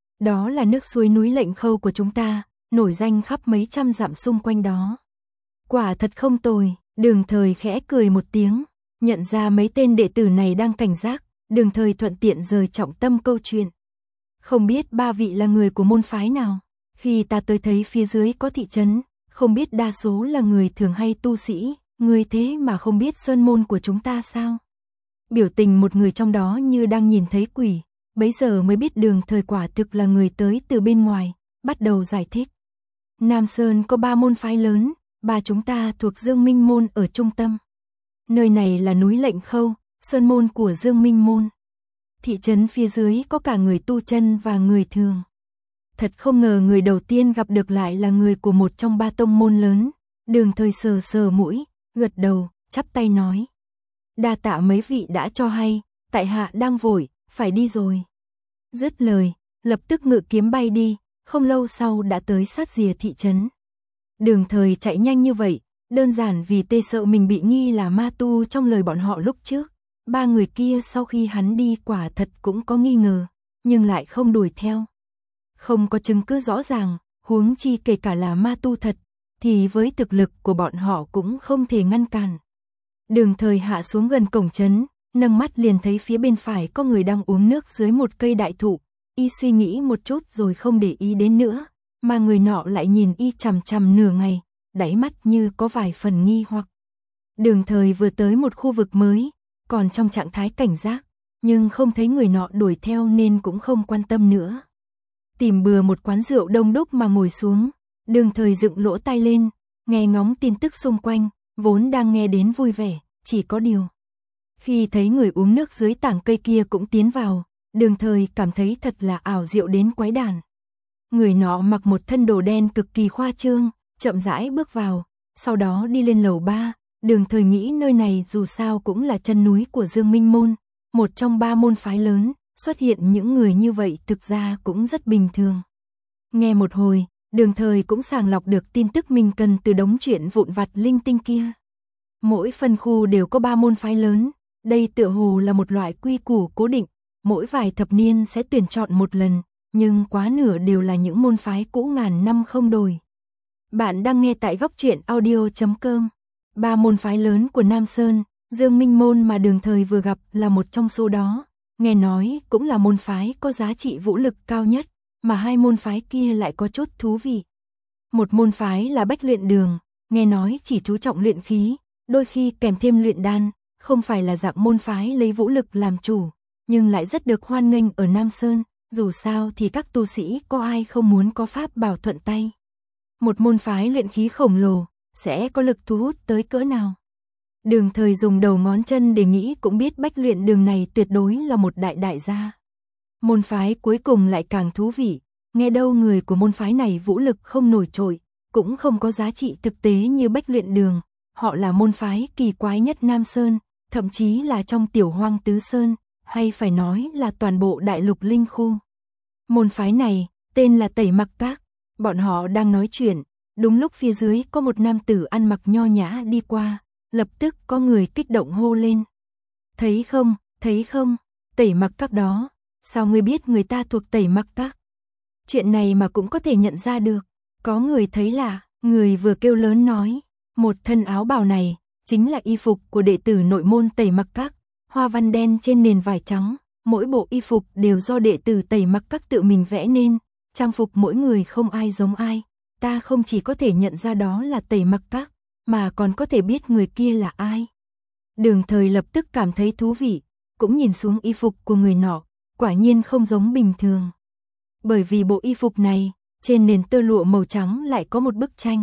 Đó là nước suối núi Lệnh Khâu của chúng ta, nổi danh khắp mấy trăm dặm xung quanh đó. Quả thật không tồi, Đường Thời khẽ cười một tiếng, nhận ra mấy tên đệ tử này đang cảnh giác, Đường Thời thuận tiện rời trọng tâm câu chuyện. Không biết ba vị là người của môn phái nào, khi ta tới thấy phía dưới có thị trấn, không biết đa số là người thường hay tu sĩ, người thế mà không biết sơn môn của chúng ta sao? Biểu tình một người trong đó như đang nhìn thấy quỷ, bấy giờ mới biết Đường Thời quả thực là người tới từ bên ngoài, bắt đầu giải thích. Nam Sơn có ba môn phái lớn, ba chúng ta thuộc Dương Minh môn ở trung tâm. Nơi này là núi Lệnh Khâu, sơn môn của Dương Minh môn. Thị trấn phía dưới có cả người tu chân và người thường. Thật không ngờ người đầu tiên gặp được lại là người của một trong ba tông môn lớn. Đường Thời sờ sờ mũi, gật đầu, chắp tay nói. Đa tạ mấy vị đã cho hay, tại hạ đang vội, phải đi rồi. Dứt lời, lập tức ngự kiếm bay đi, không lâu sau đã tới sát rìa thị trấn. Đường Thời chạy nhanh như vậy, đơn giản vì tê sợ mình bị nghi là ma tu trong lời bọn họ lúc trước. Ba người kia sau khi hắn đi quả thật cũng có nghi ngờ, nhưng lại không đuổi theo. Không có chứng cứ rõ ràng, huống chi kể cả là ma tu thật, thì với thực lực của bọn họ cũng không thể ngăn cản. Đường Thời hạ xuống gần cổng trấn, nâng mắt liền thấy phía bên phải có người đang uống nước dưới một cây đại thụ. Y suy nghĩ một chút rồi không để ý đến nữa, mà người nọ lại nhìn y chằm chằm nửa ngày, đáy mắt như có vài phần nghi hoặc. Đường Thời vừa tới một khu vực mới, còn trong trạng thái cảnh giác, nhưng không thấy người nọ đuổi theo nên cũng không quan tâm nữa. Tìm bừa một quán rượu đông đúc mà ngồi xuống, Đường Thời dựng lỗ tai lên, nghe ngóng tin tức xung quanh, vốn đang nghe đến vui vẻ, chỉ có điều. Khi thấy người uống nước dưới tảng cây kia cũng tiến vào, Đường Thời cảm thấy thật là ảo diệu đến quái đản. Người nọ mặc một thân đồ đen cực kỳ khoa trương, chậm rãi bước vào, sau đó đi lên lầu ba. Đường Thời nghĩ nơi này dù sao cũng là chân núi của Dương Minh môn, một trong ba môn phái lớn, xuất hiện những người như vậy thực ra cũng rất bình thường. Nghe một hồi, Đường Thời cũng sàng lọc được tin tức mình cần từ đống chuyện vụn vặt linh tinh kia. Mỗi phân khu đều có ba môn phái lớn, đây tựa hồ là một loại quy củ cố định, mỗi vài thập niên sẽ tuyển chọn một lần, nhưng quá nửa đều là những môn phái cũ ngàn năm không đổi. Bạn đang nghe tại góc truyện audio chấm com. Ba môn phái lớn của Nam Sơn, Dương Minh môn mà Đường Thời vừa gặp là một trong số đó, nghe nói cũng là môn phái có giá trị vũ lực cao nhất, mà hai môn phái kia lại có chút thú vị. Một môn phái là Bách Luyện Đường, nghe nói chỉ chú trọng luyện khí, đôi khi kèm thêm luyện đan, không phải là dạng môn phái lấy vũ lực làm chủ, nhưng lại rất được hoan nghênh ở Nam Sơn, dù sao thì các tu sĩ có ai không muốn có pháp bảo thuận tay. Một môn phái luyện khí khổng lồ, sẽ có lực thu hút tới cỡ nào. Đường Thời dùng đầu ngón chân để nghĩ cũng biết Bách Luyện Đường này tuyệt đối là một đại đại gia. Môn phái cuối cùng lại càng thú vị, nghe đâu người của môn phái này vũ lực không nổi trội, cũng không có giá trị thực tế như Bách Luyện Đường, họ là môn phái kỳ quái nhất Nam Sơn, thậm chí là trong Tiểu Hoang Tứ Sơn, hay phải nói là toàn bộ đại lục linh khu. Môn phái này, tên là Tẩy Mặc Các, bọn họ đang nói chuyện, đúng lúc phía dưới có một nam tử ăn mặc nho nhã đi qua, lập tức có người kích động hô lên. Thấy không, thấy không, Tẩy Mặc Các đó, sao ngươi biết người ta thuộc Tẩy Mặc Các? Chuyện này mà cũng có thể nhận ra được, có người thấy lạ, người vừa kêu lớn nói, một thân áo bào này, chính là y phục của đệ tử nội môn Tẩy Mặc Các, hoa văn đen trên nền vải trắng, mỗi bộ y phục đều do đệ tử Tẩy Mặc Các tự mình vẽ nên, trang phục mỗi người không ai giống ai, ta không chỉ có thể nhận ra đó là Tẩy Mặc Các, mà còn có thể biết người kia là ai. Đường Thời lập tức cảm thấy thú vị, cũng nhìn xuống y phục của người nọ, quả nhiên không giống bình thường. Bởi vì bộ y phục này, trên nền tơ lụa màu trắng lại có một bức tranh.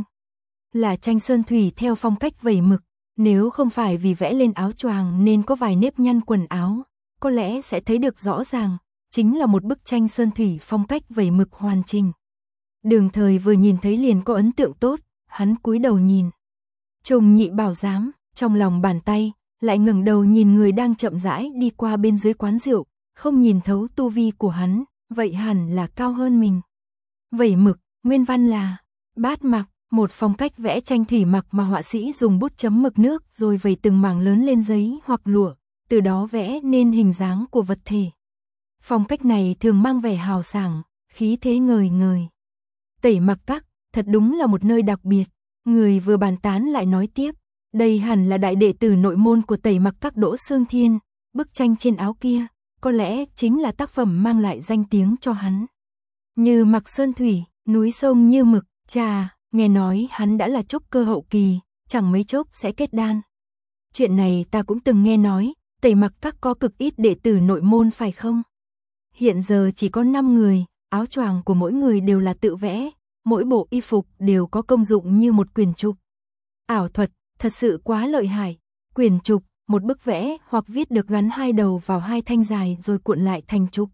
Là tranh sơn thủy theo phong cách vẩy mực, nếu không phải vì vẽ lên áo choàng nên có vài nếp nhăn quần áo, có lẽ sẽ thấy được rõ ràng, chính là một bức tranh sơn thủy phong cách vẩy mực hoàn chỉnh. Đường Thời vừa nhìn thấy liền có ấn tượng tốt, hắn cúi đầu nhìn. Trùng Nhị Bảo Giám, trong lòng bàn tay, lại ngẩng đầu nhìn người đang chậm rãi đi qua bên dưới quán rượu, không nhìn thấu tu vi của hắn, vậy hẳn là cao hơn mình. Vẩy mực, nguyên văn là bát mặc, một phong cách vẽ tranh thủy mặc mà họa sĩ dùng bút chấm mực nước rồi vẩy từng mảng lớn lên giấy hoặc lụa, từ đó vẽ nên hình dáng của vật thể. Phong cách này thường mang vẻ hào sảng, khí thế ngời ngời. Tẩy Mặc Các, thật đúng là một nơi đặc biệt. Người vừa bàn tán lại nói tiếp, đây hẳn là đại đệ tử nội môn của Tẩy Mặc Các Đỗ Sương Thiên, bức tranh trên áo kia, có lẽ chính là tác phẩm mang lại danh tiếng cho hắn. Như mặc sơn thủy, núi sông như mực, chà, nghe nói hắn đã là trúc cơ hậu kỳ, chẳng mấy chốc sẽ kết đan. Chuyện này ta cũng từng nghe nói, Tẩy Mặc Các có cực ít đệ tử nội môn phải không? Hiện giờ chỉ có năm người, áo choàng của mỗi người đều là tự vẽ, mỗi bộ y phục đều có công dụng như một quyển trục. Ảo thuật, thật sự quá lợi hại. Quyển trục, một bức vẽ hoặc viết được gắn hai đầu vào hai thanh dài rồi cuộn lại thành trục.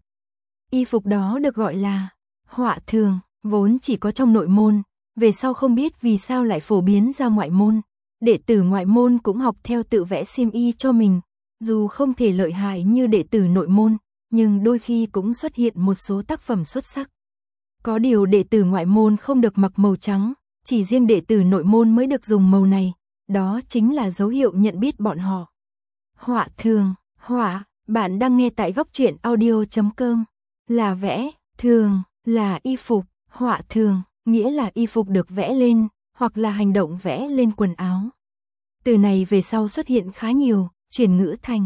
Y phục đó được gọi là họa thường, vốn chỉ có trong nội môn, về sau không biết vì sao lại phổ biến ra ngoại môn. Đệ tử ngoại môn cũng học theo tự vẽ xiêm y cho mình, dù không thể lợi hại như đệ tử nội môn, nhưng đôi khi cũng xuất hiện một số tác phẩm xuất sắc. Có điều đệ tử ngoại môn không được mặc màu trắng, chỉ riêng đệ tử nội môn mới được dùng màu này, đó chính là dấu hiệu nhận biết bọn họ. Họa thường, họa, bạn đang nghe tại góc truyện audio chấm com, là vẽ, thường, là y phục, họa thường, nghĩa là y phục được vẽ lên, hoặc là hành động vẽ lên quần áo. Từ này về sau xuất hiện khá nhiều, chuyển ngữ thành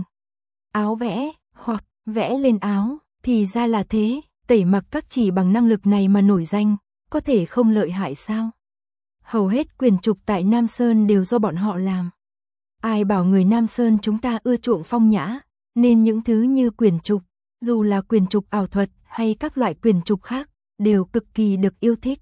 áo vẽ, hoặc vẽ lên áo, thì ra là thế. Tẩy Mặc Các chỉ bằng năng lực này mà nổi danh, có thể không lợi hại sao? Hầu hết quyển trục tại Nam Sơn đều do bọn họ làm. Ai bảo người Nam Sơn chúng ta ưa chuộng phong nhã, nên những thứ như quyển trục, dù là quyển trục ảo thuật hay các loại quyển trục khác, đều cực kỳ được yêu thích.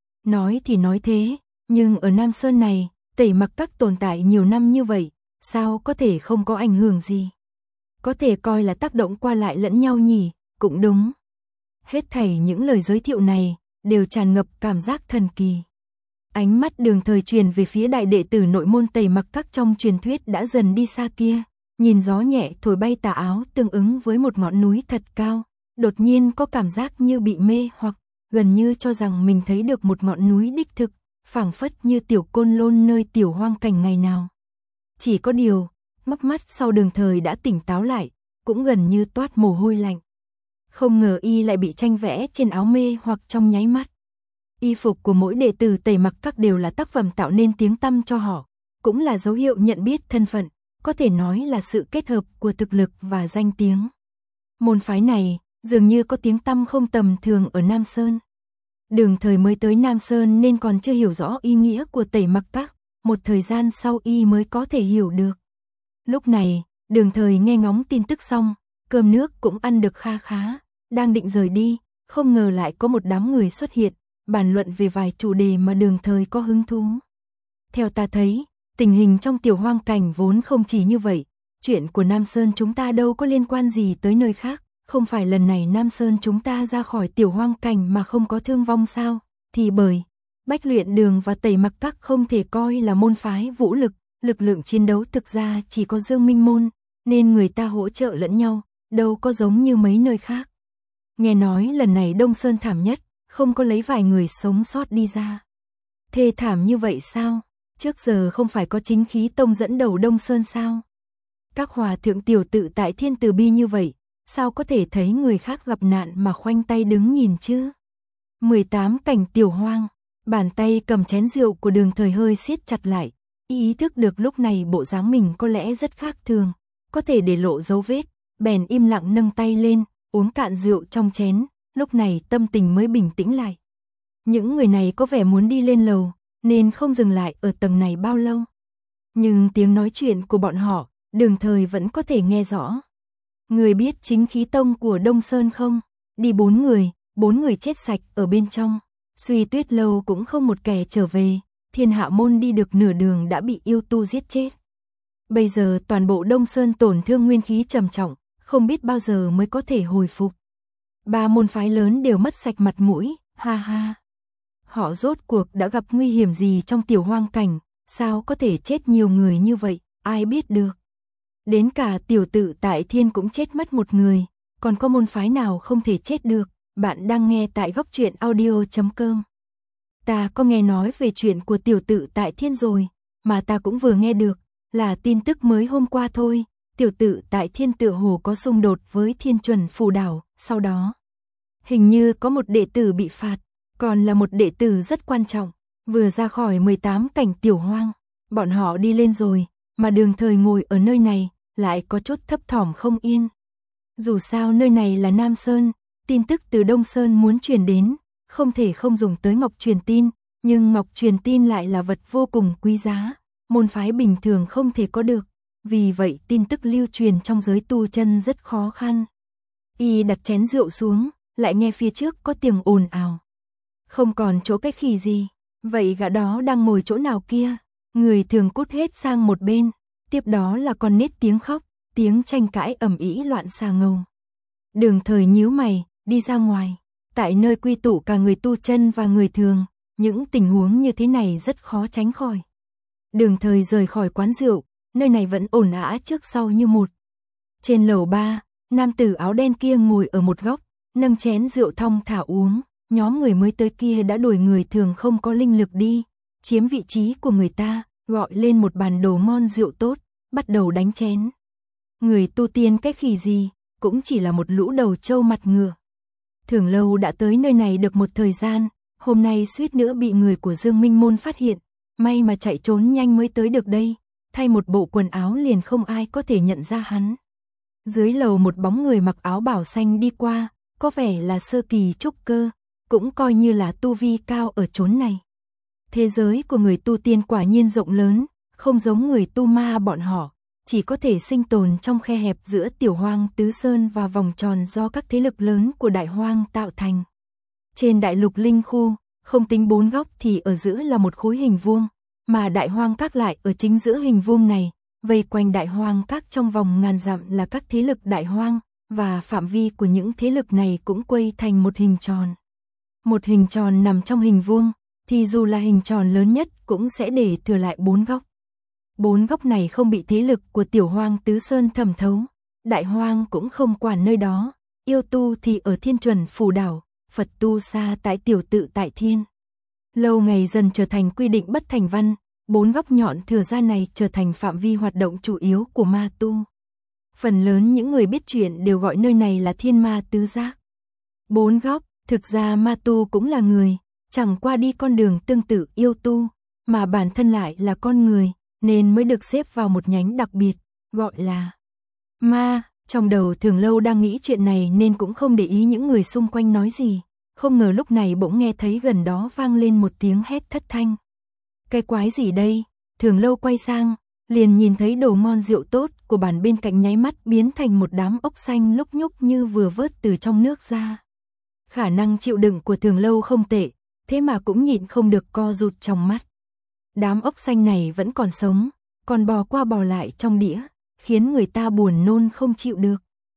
Nói thì nói thế, nhưng ở Nam Sơn này, Tẩy Mặc Các tồn tại nhiều năm như vậy, sao có thể không có ảnh hưởng gì? Có thể coi là tác động qua lại lẫn nhau nhỉ, cũng đúng. Hết thảy những lời giới thiệu này, đều tràn ngập cảm giác thần kỳ. Ánh mắt Đường Thời truyền về phía đại đệ tử nội môn Tẩy Mặc Các trong truyền thuyết đã dần đi xa kia, nhìn gió nhẹ thổi bay tà áo tương ứng với một ngọn núi thật cao, đột nhiên có cảm giác như bị mê hoặc, gần như cho rằng mình thấy được một ngọn núi đích thực, phảng phất như tiểu Côn Lôn nơi tiểu hoang cảnh ngày nào. Chỉ có điều, mắc mắt sau Đường Thời đã tỉnh táo lại, cũng gần như toát mồ hôi lạnh. Không ngờ y lại bị tranh vẽ trên áo mê hoặc trong nháy mắt. Y phục của mỗi đệ tử Tẩy Mặc Các đều là tác phẩm tạo nên tiếng tăm cho họ, cũng là dấu hiệu nhận biết thân phận, có thể nói là sự kết hợp của thực lực và danh tiếng. Môn phái này dường như có tiếng tăm không tầm thường ở Nam Sơn. Đường Thời mới tới Nam Sơn nên còn chưa hiểu rõ ý nghĩa của Tẩy Mặc Các, một thời gian sau y mới có thể hiểu được. Lúc này, Đường Thời nghe ngóng tin tức xong, cơm nước cũng ăn được kha khá, đang định rời đi, không ngờ lại có một đám người xuất hiện, bàn luận về vài chủ đề mà Đường Thời có hứng thú. Theo ta thấy, tình hình trong Tiểu Hoang Cảnh vốn không chỉ như vậy, chuyện của Nam Sơn chúng ta đâu có liên quan gì tới nơi khác, không phải lần này Nam Sơn chúng ta ra khỏi Tiểu Hoang Cảnh mà không có thương vong sao, thì bởi Bách Luyện Đường và Tẩy Mặc Các không thể coi là môn phái vũ lực, lực lượng chiến đấu thực ra chỉ có Dương Minh môn, nên người ta hỗ trợ lẫn nhau, đâu có giống như mấy nơi khác. Nghe nói lần này Đông Sơn thảm nhất, không có lấy vài người sống sót đi ra. Thê thảm như vậy sao? Trước giờ không phải có Chính Khí Tông dẫn đầu Đông Sơn sao? Các hòa thượng tiểu tự tại thiên từ bi như vậy, sao có thể thấy người khác gặp nạn mà khoanh tay đứng nhìn chứ? mười tám cảnh Tiểu Hoang, bàn tay cầm chén rượu của Đường Thời hơi siết chặt lại, ý thức được lúc này bộ dáng mình có lẽ rất khác thường, có thể để lộ dấu vết, bèn im lặng nâng tay lên, uống cạn rượu trong chén, lúc này tâm tình mới bình tĩnh lại. Những người này có vẻ muốn đi lên lầu, nên không dừng lại ở tầng này bao lâu. Nhưng tiếng nói chuyện của bọn họ, Đường Thời vẫn có thể nghe rõ. Người biết Chính Khí Tông của Đông Sơn không? Đi bốn người, bốn người chết sạch ở bên trong. Suy Tuyết Lâu cũng không một kẻ trở về, Thiên Hạ Môn đi được nửa đường đã bị yêu tu giết chết. Bây giờ toàn bộ Đông Sơn tổn thương nguyên khí trầm trọng, không biết bao giờ mới có thể hồi phục. Ba môn phái lớn đều mất sạch mặt mũi, ha ha. Họ rốt cuộc đã gặp nguy hiểm gì trong Tiểu Hoang Cảnh, sao có thể chết nhiều người như vậy, ai biết được. Đến cả tiểu tự tại thiên cũng chết mất một người, còn có môn phái nào không thể chết được. Bạn đang nghe tại góc truyện audio chấm com. Ta có nghe nói về chuyện của tiểu tự tại thiên rồi, mà ta cũng vừa nghe được, là tin tức mới hôm qua thôi. Tiểu tự tại thiên tựa hồ có xung đột với Thiên Chuẩn Phù Đảo, sau đó hình như có một đệ tử bị phạt, còn là một đệ tử rất quan trọng, vừa ra khỏi mười tám cảnh Tiểu Hoang. Bọn họ đi lên rồi, mà Đường Thời ngồi ở nơi này, lại có chút thấp thỏm không yên. Dù sao nơi này là Nam Sơn, tin tức từ Đông Sơn muốn truyền đến, không thể không dùng tới ngọc truyền tin, nhưng ngọc truyền tin lại là vật vô cùng quý giá, môn phái bình thường không thể có được, vì vậy tin tức lưu truyền trong giới tu chân rất khó khăn. Y đặt chén rượu xuống, lại nghe phía trước có tiếng ồn ào. Không còn chỗ cách khỉ gì, vậy gã đó đang ngồi chỗ nào kia? Người thường cút hết sang một bên, tiếp đó là con nít tiếng khóc, tiếng tranh cãi ầm ĩ loạn xà ngầu. Đường Thời nhíu mày, đi ra ngoài, tại nơi quy tụ cả người tu chân và người thường, những tình huống như thế này rất khó tránh khỏi. Đường Thời rời khỏi quán rượu, nơi này vẫn ồn ào trước sau như một. Trên lầu ba, nam tử áo đen kia ngồi ở một góc, nâng chén rượu thong thả uống, nhóm người mới tới kia đã đuổi người thường không có linh lực đi, chiếm vị trí của người ta, gọi lên một bàn đồ ngon rượu tốt, bắt đầu đánh chén. Người tu tiên cái khỉ gì, cũng chỉ là một lũ đầu trâu mặt ngựa. Thường Lâu đã tới nơi này được một thời gian, hôm nay suýt nữa bị người của Dương Minh môn phát hiện, may mà chạy trốn nhanh mới tới được đây, thay một bộ quần áo liền không ai có thể nhận ra hắn. Dưới lầu một bóng người mặc áo bảo xanh đi qua, có vẻ là sơ kỳ trúc cơ, cũng coi như là tu vi cao ở chốn này. Thế giới của người tu tiên quả nhiên rộng lớn, không giống người tu ma bọn họ, chỉ có thể sinh tồn trong khe hẹp giữa Tiểu Hoang Tứ Sơn và vòng tròn do các thế lực lớn của Đại Hoang tạo thành. Trên đại lục linh khu, không tính bốn góc thì ở giữa là một khối hình vuông, mà Đại Hoang Các lại ở chính giữa hình vuông này, vây quanh Đại Hoang Các trong vòng ngàn dặm là các thế lực Đại Hoang, và phạm vi của những thế lực này cũng quây thành một hình tròn. Một hình tròn nằm trong hình vuông, thì dù là hình tròn lớn nhất cũng sẽ để thừa lại bốn góc. Bốn góc này không bị thế lực của Tiểu Hoang Tứ Sơn thẩm thấu, Đại Hoang cũng không quản nơi đó, yêu tu thì ở Thiên Chuẩn Phù Đảo, Phật tu xa tại Tiểu Tự Tại Thiên. Lâu ngày dần trở thành quy định bất thành văn, bốn góc nhọn thừa ra này trở thành phạm vi hoạt động chủ yếu của ma tu. Phần lớn những người biết chuyện đều gọi nơi này là Thiên Ma Tứ Giác. Bốn góc, thực ra ma tu cũng là người, chẳng qua đi con đường tương tự yêu tu, mà bản thân lại là con người, nên mới được xếp vào một nhánh đặc biệt, gọi là ma. Trong đầu Thường Lâu đang nghĩ chuyện này nên cũng không để ý những người xung quanh nói gì. Không ngờ lúc này bỗng nghe thấy gần đó vang lên một tiếng hét thất thanh. Cái quái gì đây? Thường Lâu quay sang, liền nhìn thấy đồ ngon rượu tốt của bàn bên cạnh nháy mắt biến thành một đám ốc xanh lúc nhúc như vừa vớt từ trong nước ra. Khả năng chịu đựng của Thường Lâu không tệ, thế mà cũng nhịn không được co rụt trong mắt. Đám ốc xanh này vẫn còn sống, còn bò qua bò lại trong đĩa, khiến người ta buồn nôn không chịu được.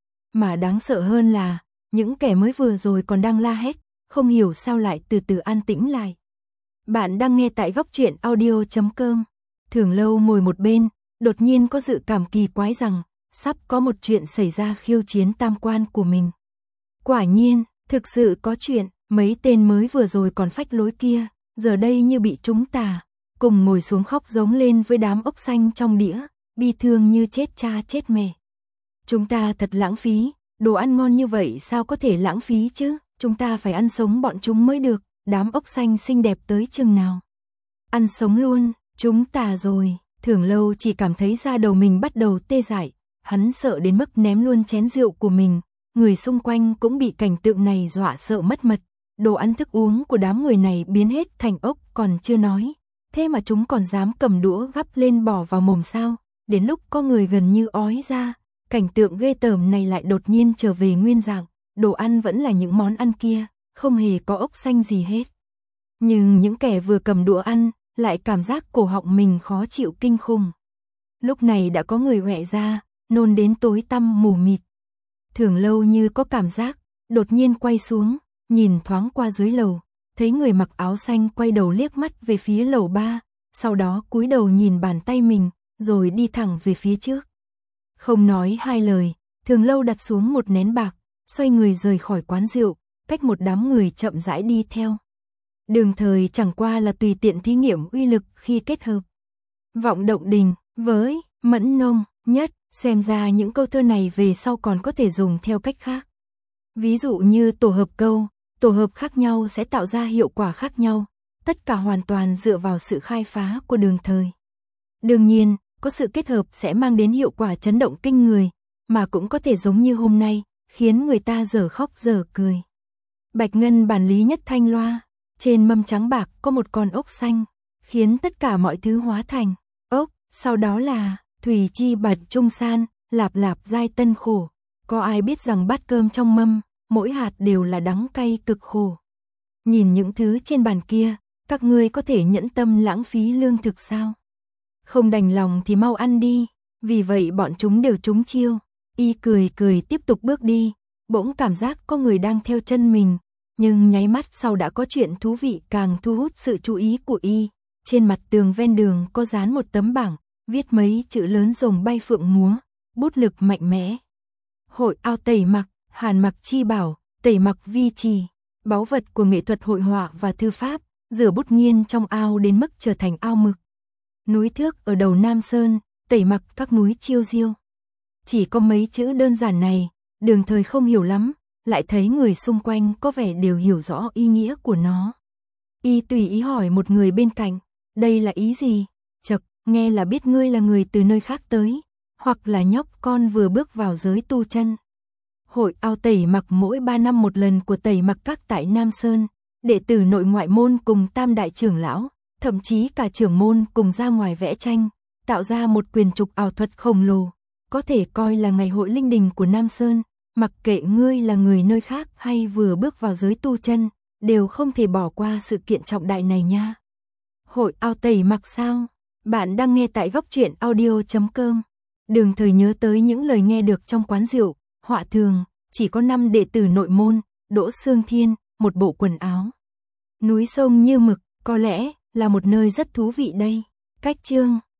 Mà đáng sợ hơn là, những kẻ mới vừa rồi còn đang la hét, không hiểu sao lại từ từ an tĩnh lại. Bạn đang nghe tại góc truyện audio chấm com. Thường Lâu ngồi một bên, đột nhiên có dự cảm kỳ quái rằng, sắp có một chuyện xảy ra khiêu chiến tam quan của mình. Quả nhiên, thực sự có chuyện, mấy tên mới vừa rồi còn phách lối kia, giờ đây như bị trúng tà, cùng ngồi xuống khóc giống lên với đám ốc xanh trong đĩa, bi thương như chết cha chết mẹ. Chúng ta thật lãng phí, đồ ăn ngon như vậy sao có thể lãng phí chứ, chúng ta phải ăn sống bọn chúng mới được, đám ốc xanh xinh đẹp tới chừng nào. Ăn sống luôn, chúng ta rồi, Thường Lâu chỉ cảm thấy da đầu mình bắt đầu tê dại, hắn sợ đến mức ném luôn chén rượu của mình, người xung quanh cũng bị cảnh tượng này dọa sợ mất mật, đồ ăn thức uống của đám người này biến hết thành ốc còn chưa nói, thế mà chúng còn dám cầm đũa gắp lên bỏ vào mồm sao, đến lúc có người gần như ói ra, cảnh tượng ghê tởm này lại đột nhiên trở về nguyên dạng, đồ ăn vẫn là những món ăn kia, không hề có ốc xanh gì hết. Nhưng những kẻ vừa cầm đũa ăn, lại cảm giác cổ họng mình khó chịu kinh khủng. Lúc này đã có người hoẹ ra, nôn đến tối tăm mù mịt. Thường Lâu như có cảm giác, đột nhiên quay xuống, nhìn thoáng qua dưới lầu, thấy người mặc áo xanh quay đầu liếc mắt về phía lầu ba, sau đó cúi đầu nhìn bàn tay mình, rồi đi thẳng về phía trước. Không nói hai lời, Thường Lâu đặt xuống một nén bạc, xoay người rời khỏi quán rượu, cách một đám người chậm rãi đi theo. Đường thời chẳng qua là tùy tiện thí nghiệm uy lực khi kết hợp Vọng Động Đình với Mẫn Nông Nhất, xem ra những câu thơ này về sau còn có thể dùng theo cách khác. Ví dụ như tổ hợp câu, tổ hợp khác nhau sẽ tạo ra hiệu quả khác nhau, tất cả hoàn toàn dựa vào sự khai phá của đường thời. Đương nhiên, có sự kết hợp sẽ mang đến hiệu quả chấn động kinh người, mà cũng có thể giống như hôm nay, khiến người ta dở khóc dở cười. Bạch ngân bản lý nhất thanh loa, trên mâm trắng bạc có một con ốc xanh, khiến tất cả mọi thứ hóa thành ốc, sau đó là thủy chi bạch trung san, lạp lạp dai tân khổ. Có ai biết rằng bát cơm trong mâm, mỗi hạt đều là đắng cay cực khổ. Nhìn những thứ trên bàn kia, các ngươi có thể nhẫn tâm lãng phí lương thực sao? Không đành lòng thì mau ăn đi, vì vậy bọn chúng đều trúng chiêu. Y cười cười tiếp tục bước đi, bỗng cảm giác có người đang theo chân mình, nhưng nháy mắt sau đã có chuyện thú vị càng thu hút sự chú ý của Y. Trên mặt tường ven đường có dán một tấm bảng, viết mấy chữ lớn rồng bay phượng múa, bút lực mạnh mẽ. Hội ao tẩy mặc, hàn mặc chi bảo, tẩy mặc vi trì, báu vật của nghệ thuật hội họa và thư pháp, rửa bút nghiên trong ao đến mức trở thành ao mực. Núi thước ở đầu Nam Sơn, tẩy mặc các núi chiêu diêu. Chỉ có mấy chữ đơn giản này, đường thời không hiểu lắm, lại thấy người xung quanh có vẻ đều hiểu rõ ý nghĩa của nó. Y tùy ý hỏi một người bên cạnh, đây là ý gì? Chậc, nghe là biết ngươi là người từ nơi khác tới, hoặc là nhóc con vừa bước vào giới tu chân. Hội ao tẩy mặc mỗi ba năm một lần của tẩy mặc các tại Nam Sơn, đệ tử nội ngoại môn cùng tam đại trưởng lão, thậm chí cả trưởng môn cùng ra ngoài vẽ tranh, tạo ra một quyền trục ảo thuật khổng lồ, có thể coi là ngày hội linh đình của Nam Sơn, mặc kệ ngươi là người nơi khác hay vừa bước vào giới tu chân, đều không thể bỏ qua sự kiện trọng đại này nha. Hội ao tẩy mặc sao? Bạn đang nghe tại góc truyện audio chấm com. Đường thời nhớ tới những lời nghe được trong quán rượu, họa thường, chỉ có năm đệ tử nội môn, Đỗ Sương Thiên, một bộ quần áo. Núi sông như mực, có lẽ là một nơi rất thú vị đây. Cách chương